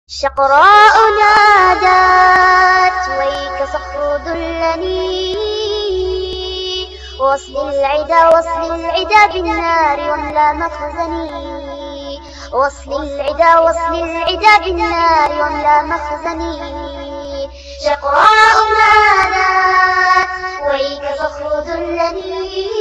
شقراء نادت ويك صخر دلني، وصل العدا بالنار واملا مخزني، وصل العدا بالنار واملا مخزني. شقراء نادت ويك صخر دلني،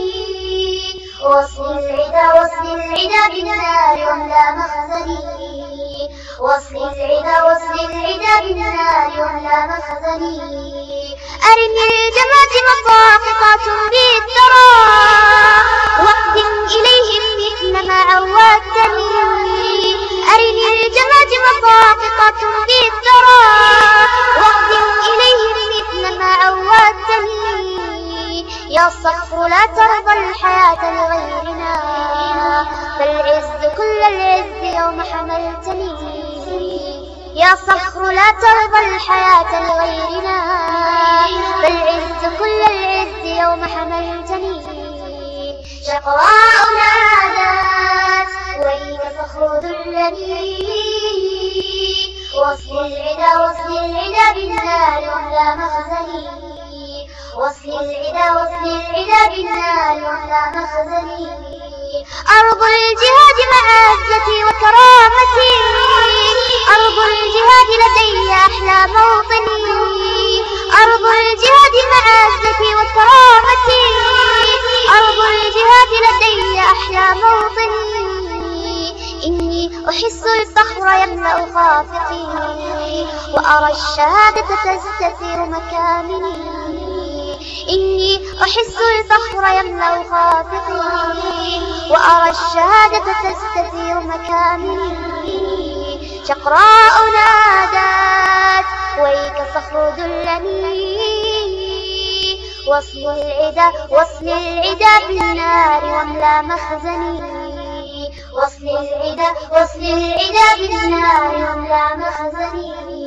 وصل العدا بالنار واملا مخزني، وصل العدا بالنار واملا مخزني. أرني الجماجم ساقطات بالثرى، واقدم إليهم مثل ما عودتني. أرني الجماجم ساقطات بالثرى، واقدم إليهم مثل ما عودتني. يا صخر لا ترضى الحياة لغيرنا، فالعز كل العز يوم حملتني. يا صخر لا ترضى الحياة لغيرنا، فالعز كل العز يوم حملتني. شقراء نادت ويك صخر دلني، وصل العدا بالنار واملا مخزني، وصل العدا بالنار واملا مخزني. أرض الجهاد معزتي وكرامتي، أرض الجهاد لدي أحلى موطني. أرض الجهاد معزتي وكرامتي، أرض الجهاد لدي أحلى موطني. إني أحس الفخر يملأ خافقي، وأرى الشهادة تستثير مكامني. إني أحس الفخر يملأ خافقي، وأرى الشهادة تستثير مكامني. شقراء نادت ويك صخر دلني، وصل العدا بالنار واملا مخزني، وصل العدا بالنار واملا مخزني.